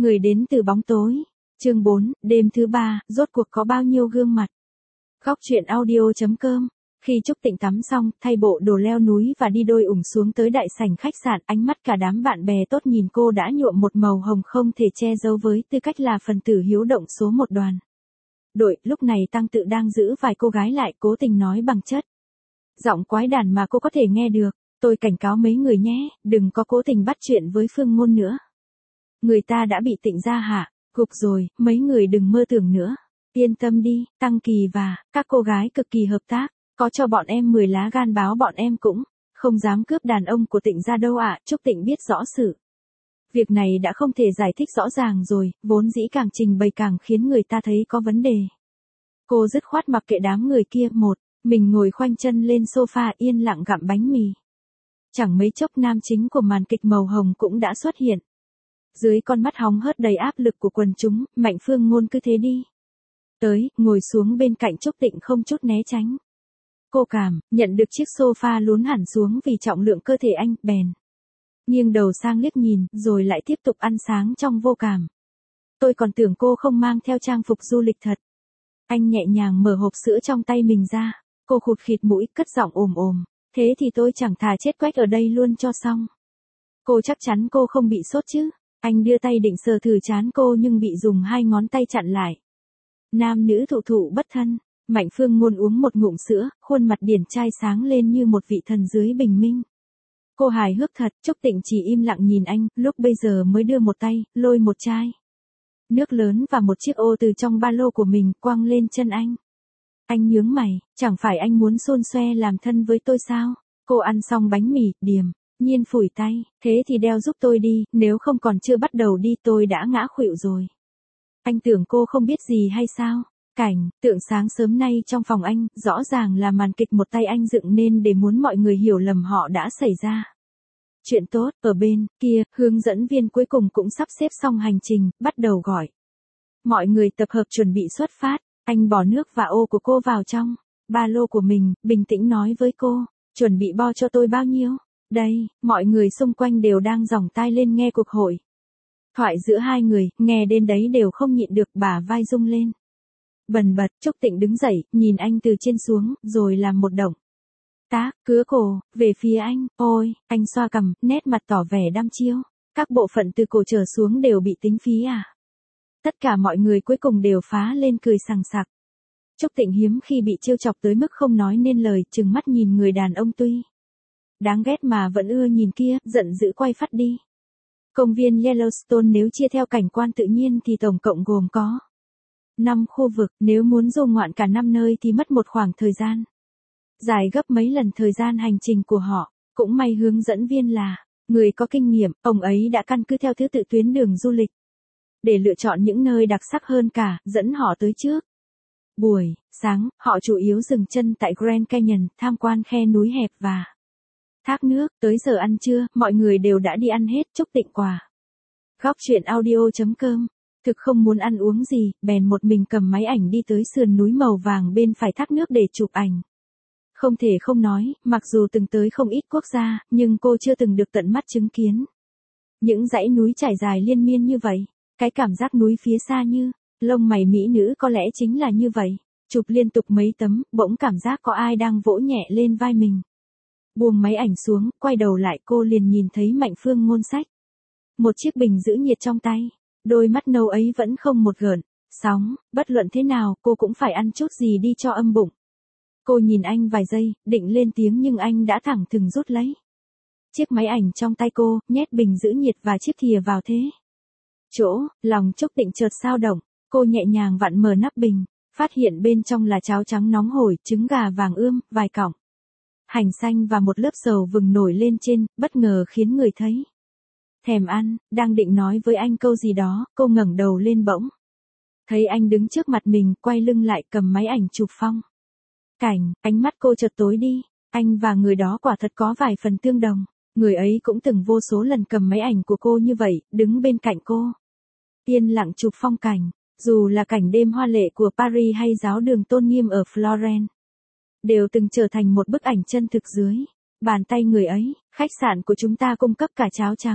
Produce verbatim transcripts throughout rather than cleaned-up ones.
Người đến từ bóng tối. Chương bốn, đêm thứ ba, rốt cuộc có bao nhiêu gương mặt. Góc truyện audio chấm com. Khi Trúc Tịnh tắm xong, thay bộ đồ leo núi và đi đôi ủng xuống tới đại sảnh khách sạn, ánh mắt cả đám bạn bè tốt nhìn cô đã nhuộm một màu hồng không thể che giấu với tư cách là phần tử hiếu động số một đoàn. Đội, lúc này Tăng Tự đang giữ vài cô gái lại, cố tình nói bằng chất giọng quái đản mà cô có thể nghe được. Tôi cảnh cáo mấy người nhé, đừng có cố tình bắt chuyện với Phương Ngôn nữa. Người ta đã bị Tịnh gia hạ gục rồi, mấy người đừng mơ tưởng nữa. Yên tâm đi, Tăng Kỳ và các cô gái cực kỳ hợp tác, có cho bọn em mười lá gan báo bọn em cũng không dám cướp đàn ông của Tịnh gia đâu ạ. Trúc Tịnh biết rõ sự việc này đã không thể giải thích rõ ràng rồi, vốn dĩ càng trình bày càng khiến người ta thấy có vấn đề. Cô dứt khoát mặc kệ đám người kia, một mình ngồi khoanh chân lên sofa yên lặng gặm bánh mì. Chẳng mấy chốc nam chính của màn kịch màu hồng cũng đã xuất hiện. Dưới con mắt hóng hớt đầy áp lực của quần chúng, Mạnh Phương Ngôn cứ thế đi tới, ngồi xuống bên cạnh Trúc Tịnh không chút né tránh. Cô cảm nhận được chiếc sofa lún hẳn xuống vì trọng lượng cơ thể anh, bèn nghiêng đầu sang liếc nhìn, rồi lại tiếp tục ăn sáng trong vô cảm. Tôi còn tưởng cô không mang theo trang phục du lịch thật. Anh nhẹ nhàng mở hộp sữa trong tay mình ra. Cô khụt khịt mũi, cất giọng ồm ồm. Thế thì tôi chẳng thà chết quách ở đây luôn cho xong. Cô chắc chắn cô không bị sốt chứ? Anh đưa tay định sờ thử trán cô nhưng bị dùng hai ngón tay chặn lại. Nam nữ thụ thụ bất thân. Mạnh Phương Ngôn uống một ngụm sữa, khuôn mặt điển trai sáng lên như một vị thần dưới bình minh. Cô hài hước thật. Trúc Tịnh chỉ im lặng nhìn anh, lúc bây giờ mới đưa một tay, lôi một chai nước lớn và một chiếc ô từ trong ba lô của mình, quăng lên chân anh. Anh nhướng mày, chẳng phải anh muốn xôn xoe làm thân với tôi sao? Cô ăn xong bánh mì, điềm nhiên phủi tay, thế thì đeo giúp tôi đi, nếu không còn chưa bắt đầu đi tôi đã ngã khuỵu rồi. Anh tưởng cô không biết gì hay sao? Cảnh tượng sáng sớm nay trong phòng anh, rõ ràng là màn kịch một tay anh dựng nên để muốn mọi người hiểu lầm họ đã xảy ra. Chuyện tốt, ở bên kia, hướng dẫn viên cuối cùng cũng sắp xếp xong hành trình, bắt đầu gọi mọi người tập hợp chuẩn bị xuất phát. Anh bỏ nước và ô của cô vào trong ba lô của mình, bình tĩnh nói với cô, chuẩn bị bo cho tôi bao nhiêu? Đây, mọi người xung quanh đều đang dòng tai lên nghe cuộc hội thoại giữa hai người, nghe đến đấy đều không nhịn được bả vai rung lên. Bần bật, Trúc Tịnh đứng dậy, nhìn anh từ trên xuống, rồi làm một động tác cứa cổ về phía anh. Ôi, anh xoa cằm, nét mặt tỏ vẻ đăm chiêu. Các bộ phận từ cổ trở xuống đều bị tính phí à? Tất cả mọi người cuối cùng đều phá lên cười sằng sặc. Trúc Tịnh hiếm khi bị trêu chọc tới mức không nói nên lời, trừng mắt nhìn người đàn ông tuy đáng ghét mà vẫn ưa nhìn kia, giận dữ quay phát đi. Công viên Yellowstone nếu chia theo cảnh quan tự nhiên thì tổng cộng gồm có năm khu vực, nếu muốn du ngoạn cả năm nơi thì mất một khoảng thời gian dài gấp mấy lần thời gian hành trình của họ. Cũng may hướng dẫn viên là người có kinh nghiệm, ông ấy đã căn cứ theo thứ tự tuyến đường du lịch để lựa chọn những nơi đặc sắc hơn cả, dẫn họ tới trước. Buổi sáng, họ chủ yếu dừng chân tại Grand Canyon, tham quan khe núi hẹp và thác nước. Tới giờ ăn trưa, mọi người đều đã đi ăn hết. Trúc Tịnh quà góc truyện audio chấm com. Thực không muốn ăn uống gì, bèn một mình cầm máy ảnh đi tới sườn núi màu vàng bên phải thác nước để chụp ảnh. Không thể không nói, mặc dù từng tới không ít quốc gia, nhưng cô chưa từng được tận mắt chứng kiến những dãy núi trải dài liên miên như vậy. Cái cảm giác núi phía xa như lông mày mỹ nữ có lẽ chính là như vậy. Chụp liên tục mấy tấm, bỗng cảm giác có ai đang vỗ nhẹ lên vai mình. Buông máy ảnh xuống, quay đầu lại cô liền nhìn thấy Mạnh Phương Ngôn xách một chiếc bình giữ nhiệt trong tay. Đôi mắt nâu ấy vẫn không một gợn sóng, bất luận thế nào cô cũng phải ăn chút gì đi cho âm bụng. Cô nhìn anh vài giây, định lên tiếng nhưng anh đã thẳng thừng rút lấy chiếc máy ảnh trong tay cô, nhét bình giữ nhiệt và chiếc thìa vào thế chỗ. Lòng Trúc Tịnh chợt dao động, cô nhẹ nhàng vặn mở nắp bình, phát hiện bên trong là cháo trắng nóng hổi, trứng gà vàng ươm, vài cọng hành xanh và một lớp sầu vừng nổi lên trên, bất ngờ khiến người thấy thèm ăn. Đang định nói với anh câu gì đó, cô ngẩng đầu lên bỗng thấy anh đứng trước mặt mình, quay lưng lại cầm máy ảnh chụp phong cảnh. Ánh mắt cô chợt tối đi. Anh và người đó quả thật có vài phần tương đồng. Người ấy cũng từng vô số lần cầm máy ảnh của cô như vậy, đứng bên cạnh cô yên lặng chụp phong cảnh. Dù là cảnh đêm hoa lệ của Paris hay giáo đường tôn nghiêm ở Florence, đều từng trở thành một bức ảnh chân thực dưới bàn tay người ấy. Khách sạn của chúng ta cung cấp cả cháo trắng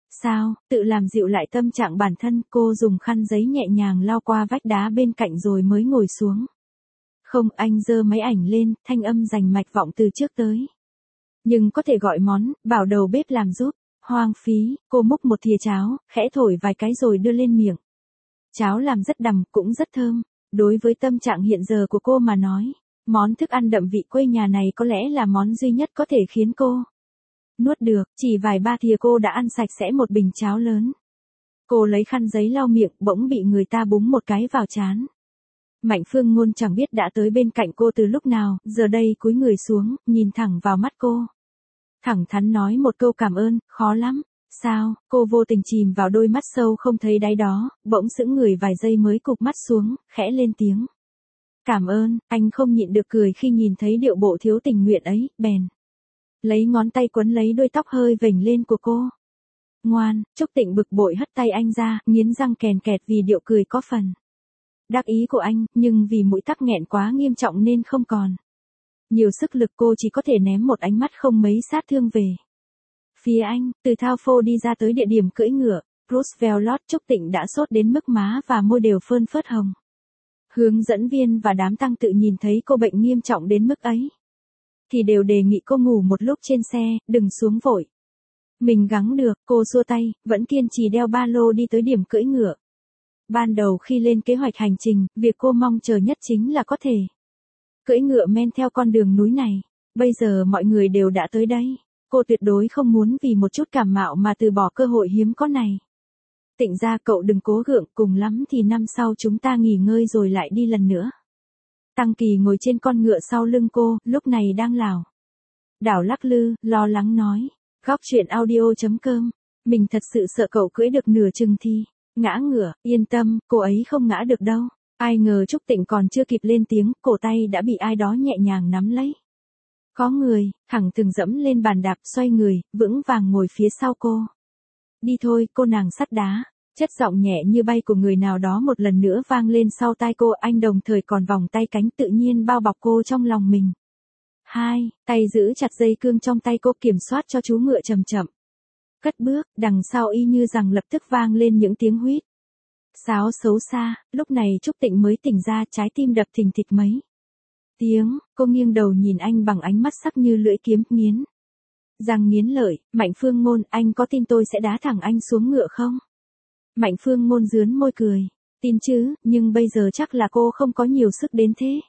Sao, tự làm dịu lại tâm trạng bản thân, cô dùng khăn giấy nhẹ nhàng lau qua vách đá bên cạnh rồi mới ngồi xuống. Không, anh giơ máy ảnh lên, thanh âm rành mạch vọng từ trước tới. Nhưng có thể gọi món, bảo đầu bếp làm giúp. Hoang phí, cô múc một thìa cháo, khẽ thổi vài cái rồi đưa lên miệng. Cháo làm rất đằm, cũng rất thơm. Đối với tâm trạng hiện giờ của cô mà nói, món thức ăn đậm vị quê nhà này có lẽ là món duy nhất có thể khiến cô nuốt được. Chỉ vài ba thìa cô đã ăn sạch sẽ một bình cháo lớn. Cô lấy khăn giấy lau miệng, bỗng bị người ta búng một cái vào trán. Mạnh Phương Ngôn chẳng biết đã tới bên cạnh cô từ lúc nào, giờ đây cúi người xuống, nhìn thẳng vào mắt cô. Thẳng thắn nói một câu cảm ơn, khó lắm. Sao, cô vô tình chìm vào đôi mắt sâu không thấy đáy đó, bỗng sững người vài giây mới cụp mắt xuống, khẽ lên tiếng. Cảm ơn, anh không nhịn được cười khi nhìn thấy điệu bộ thiếu tình nguyện ấy, bèn. Lấy ngón tay quấn lấy đuôi tóc hơi vểnh lên của cô. Ngoan, Trúc Tịnh bực bội hất tay anh ra, nghiến răng kèn kẹt vì điệu cười có phần đắc ý của anh, nhưng vì mũi tắc nghẹn quá nghiêm trọng nên không còn nhiều sức lực, cô chỉ có thể ném một ánh mắt không mấy sát thương về phía anh. Từ thao phô đi ra tới địa điểm cưỡi ngựa, Roosevelt Lodge, Trúc Tịnh đã sốt đến mức má và môi đều phơn phớt hồng. Hướng dẫn viên và đám tăng tự nhìn thấy cô bệnh nghiêm trọng đến mức ấy, thì đều đề nghị cô ngủ một lúc trên xe, đừng xuống vội. Mình gắng được, cô xua tay, vẫn kiên trì đeo ba lô đi tới điểm cưỡi ngựa. Ban đầu khi lên kế hoạch hành trình, việc cô mong chờ nhất chính là có thể cưỡi ngựa men theo con đường núi này. Bây giờ mọi người đều đã tới đây. Cô tuyệt đối không muốn vì một chút cảm mạo mà từ bỏ cơ hội hiếm có này. Tịnh ra cậu đừng cố gượng, cùng lắm thì năm sau chúng ta nghỉ ngơi rồi lại đi lần nữa. Tăng Kỳ ngồi trên con ngựa sau lưng cô, lúc này đang lảo đảo lắc lư, lo lắng nói. Góc truyện audio chấm com. Mình thật sự sợ cậu cưỡi được nửa chừng thì ngã ngựa. Yên tâm, cô ấy không ngã được đâu. Ai ngờ Trúc Tịnh còn chưa kịp lên tiếng, cổ tay đã bị ai đó nhẹ nhàng nắm lấy. Có người, thẳng thừng dẫm lên bàn đạp, xoay người, vững vàng ngồi phía sau cô. Đi thôi, cô nàng sắt đá. Chất giọng nhẹ như bay của người nào đó một lần nữa vang lên sau tai cô, anh đồng thời còn vòng tay cánh tự nhiên bao bọc cô trong lòng mình. Hai, tay giữ chặt dây cương trong tay cô, kiểm soát cho chú ngựa chậm chậm cất bước, đằng sau y như rằng lập tức vang lên những tiếng huýt sáo xấu xa. Lúc này Trúc Tịnh mới tỉnh ra, trái tim đập thình thịch mấy tiếng. Cô nghiêng đầu nhìn anh bằng ánh mắt sắc như lưỡi kiếm, nghiến răng nghiến lợi. Mạnh Phương Ngôn, anh có tin tôi sẽ đá thẳng anh xuống ngựa không? Mạnh Phương Ngôn rướn môi cười. Tin chứ, nhưng bây giờ chắc là cô không có nhiều sức đến thế.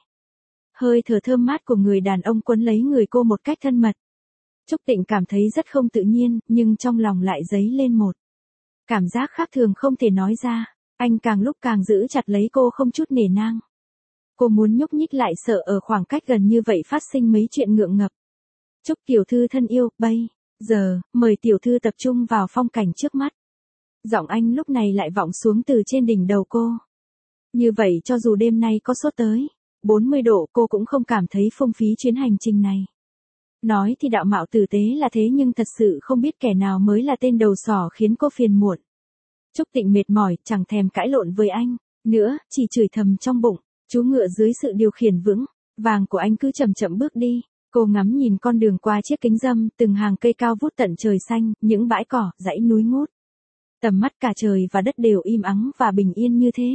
Hơi thở thơm mát của người đàn ông quấn lấy người cô một cách thân mật. Trúc Tịnh cảm thấy rất không tự nhiên, nhưng trong lòng lại dấy lên một cảm giác khác thường không thể nói ra. Anh càng lúc càng giữ chặt lấy cô không chút nể nang. Cô muốn nhúc nhích lại sợ ở khoảng cách gần như vậy phát sinh mấy chuyện ngượng ngập. Trúc tiểu thư thân yêu, bây giờ, mời tiểu thư tập trung vào phong cảnh trước mắt. Giọng anh lúc này lại vọng xuống từ trên đỉnh đầu cô. Như vậy cho dù đêm nay có sốt tới bốn mươi độ, cô cũng không cảm thấy phung phí chuyến hành trình này. Nói thì đạo mạo tử tế là thế, nhưng thật sự không biết kẻ nào mới là tên đầu sỏ khiến cô phiền muộn. Trúc Tịnh mệt mỏi, chẳng thèm cãi lộn với anh nữa, chỉ chửi thầm trong bụng. Chú ngựa dưới sự điều khiển vững vàng của anh cứ chậm chậm bước đi. Cô ngắm nhìn con đường qua chiếc kính râm, từng hàng cây cao vút tận trời xanh, những bãi cỏ, dãy núi ngút. Tầm mắt cả trời và đất đều im ắng và bình yên như thế.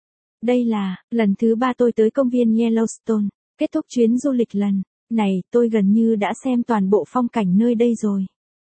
Đây là lần thứ ba tôi tới công viên Yellowstone. Kết thúc chuyến du lịch lần này, tôi gần như đã xem toàn bộ phong cảnh nơi đây rồi.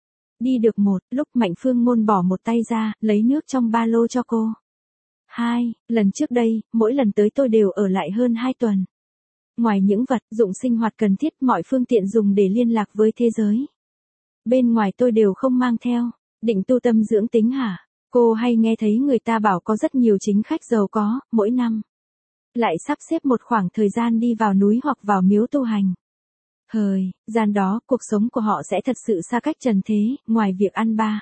Đi được một lúc, Mạnh Phương Ngôn bỏ một tay ra, lấy nước trong ba lô cho cô. Hai, lần trước đây, mỗi lần tới tôi đều ở lại hơn hai tuần. Ngoài những vật dụng sinh hoạt cần thiết, mọi phương tiện dùng để liên lạc với thế giới bên ngoài tôi đều không mang theo. Định tu tâm dưỡng tính hả? Cô hay nghe thấy người ta bảo có rất nhiều chính khách giàu có, mỗi năm lại sắp xếp một khoảng thời gian đi vào núi hoặc vào miếu tu hành. Thời gian đó, cuộc sống của họ sẽ thật sự xa cách trần thế, ngoài việc ăn ba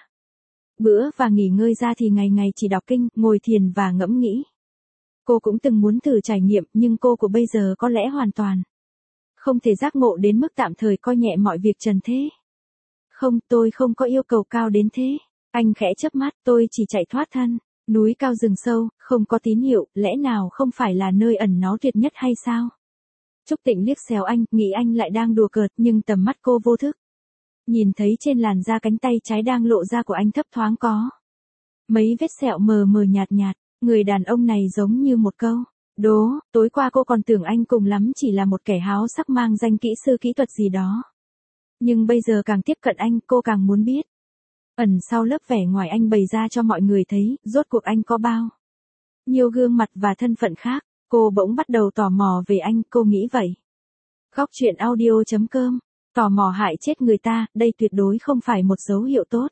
bữa và nghỉ ngơi ra thì ngày ngày chỉ đọc kinh, ngồi thiền và ngẫm nghĩ. Cô cũng từng muốn thử trải nghiệm, nhưng cô của bây giờ có lẽ hoàn toàn không thể giác ngộ đến mức tạm thời coi nhẹ mọi việc trần thế. Không, tôi không có yêu cầu cao đến thế. Anh khẽ chớp mắt, tôi chỉ chạy thoát thân. Núi cao rừng sâu, không có tín hiệu, lẽ nào không phải là nơi ẩn náu tuyệt nhất hay sao? Trúc Tịnh liếc xéo anh, nghĩ anh lại đang đùa cợt, nhưng tầm mắt cô vô thức Nhìn thấy trên làn da cánh tay trái đang lộ ra của anh thấp thoáng có mấy vết sẹo mờ mờ nhạt nhạt, người đàn ông này giống như một câu đố, tối qua cô còn tưởng anh cùng lắm chỉ là một kẻ háo sắc mang danh kỹ sư kỹ thuật gì đó. Nhưng bây giờ càng tiếp cận anh, cô càng muốn biết. Ẩn sau lớp vẻ ngoài anh bày ra cho mọi người thấy, rốt cuộc anh có bao nhiều gương mặt và thân phận khác, cô bỗng bắt đầu tò mò về anh, cô nghĩ vậy. Góc truyện audio chấm com, tò mò hại chết người ta, đây tuyệt đối không phải một dấu hiệu tốt.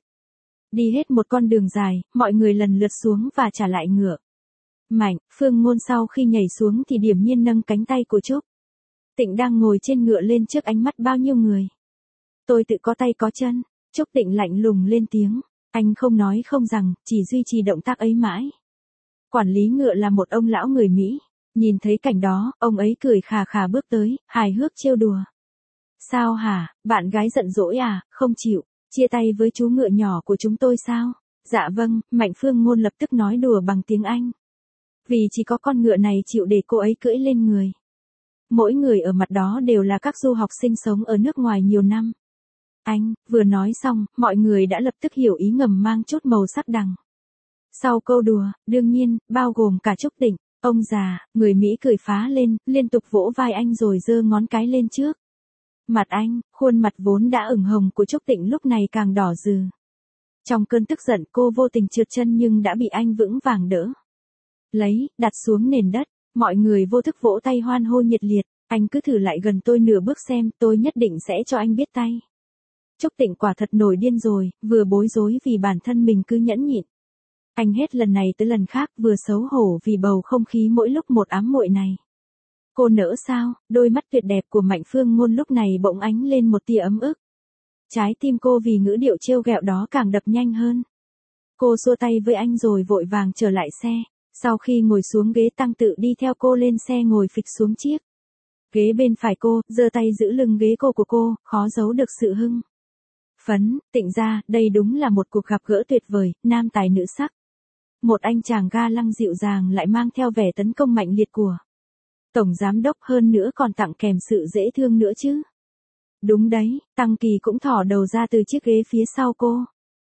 Đi hết một con đường dài, mọi người lần lượt xuống và trả lại ngựa. Mạnh, Phương Ngôn sau khi nhảy xuống thì điềm nhiên nâng cánh tay của Trúc Tịnh đang ngồi trên ngựa lên trước ánh mắt bao nhiêu người. Tôi tự có tay có chân, Trúc Tịnh lạnh lùng lên tiếng, anh không nói không rằng, chỉ duy trì động tác ấy mãi. Quản lý ngựa là một ông lão người Mỹ, nhìn thấy cảnh đó, ông ấy cười khà khà bước tới, hài hước trêu đùa. Sao hả, bạn gái giận dỗi à, không chịu, chia tay với chú ngựa nhỏ của chúng tôi sao? Dạ vâng, Mạnh Phương Ngôn lập tức nói đùa bằng tiếng Anh. Vì chỉ có con ngựa này chịu để cô ấy cưỡi lên người. Mỗi người ở mặt đó đều là các du học sinh sống ở nước ngoài nhiều năm. Anh, vừa nói xong, mọi người đã lập tức hiểu ý ngầm mang chút màu sắc đằng sau câu đùa, đương nhiên, bao gồm cả Trúc Tịnh. Ông già, người Mỹ cười phá lên, liên tục vỗ vai anh rồi giơ ngón cái lên trước. Mặt anh, khuôn mặt vốn đã ửng hồng của Trúc Tịnh lúc này càng đỏ rừ. Trong cơn tức giận cô vô tình trượt chân nhưng đã bị anh vững vàng đỡ lấy, đặt xuống nền đất, mọi người vô thức vỗ tay hoan hô nhiệt liệt, anh cứ thử lại gần tôi nửa bước xem, tôi nhất định sẽ cho anh biết tay. Trúc Tịnh quả thật nổi điên rồi, vừa bối rối vì bản thân mình cứ nhẫn nhịn. Anh hết lần này tới lần khác vừa xấu hổ vì bầu không khí mỗi lúc một ám muội này. Cô nỡ sao, đôi mắt tuyệt đẹp của Mạnh Phương Ngôn lúc này bỗng ánh lên một tia ấm ức. Trái tim cô vì ngữ điệu trêu ghẹo đó càng đập nhanh hơn. Cô xua tay với anh rồi vội vàng trở lại xe, sau khi ngồi xuống ghế tăng tự đi theo cô lên xe ngồi phịch xuống chiếc ghế bên phải cô, giơ tay giữ lưng ghế cô của cô, khó giấu được sự hưng phấn. Tịnh ra, đây đúng là một cuộc gặp gỡ tuyệt vời, nam tài nữ sắc. Một anh chàng ga lăng dịu dàng lại mang theo vẻ tấn công mạnh liệt của tổng giám đốc, hơn nữa còn tặng kèm sự dễ thương nữa chứ. Đúng đấy, Tăng Kỳ cũng thò đầu ra từ chiếc ghế phía sau cô.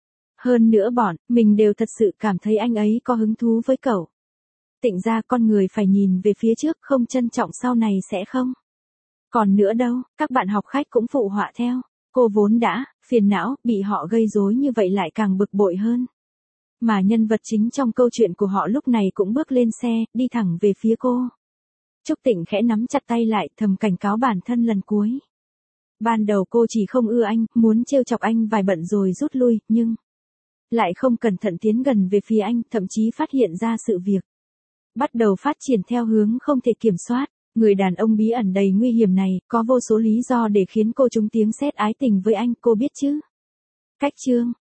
Hơn nữa bọn mình đều thật sự cảm thấy anh ấy có hứng thú với cậu. Tịnh ra, con người phải nhìn về phía trước, không trân trọng sau này sẽ không còn nữa đâu. Các bạn học khách cũng phụ họa theo. Cô vốn đã phiền não, bị họ gây rối như vậy lại càng bực bội hơn. Mà nhân vật chính trong câu chuyện của họ lúc này cũng bước lên xe, đi thẳng về phía cô. Trúc Tịnh khẽ nắm chặt tay lại, thầm cảnh cáo bản thân lần cuối. Ban đầu cô chỉ không ưa anh, muốn trêu chọc anh vài bận rồi rút lui, nhưng lại không cẩn thận tiến gần về phía anh, thậm chí phát hiện ra sự việc bắt đầu phát triển theo hướng không thể kiểm soát. Người đàn ông bí ẩn đầy nguy hiểm này, có vô số lý do để khiến cô trúng tiếng sét ái tình với anh, cô biết chứ? Cách chương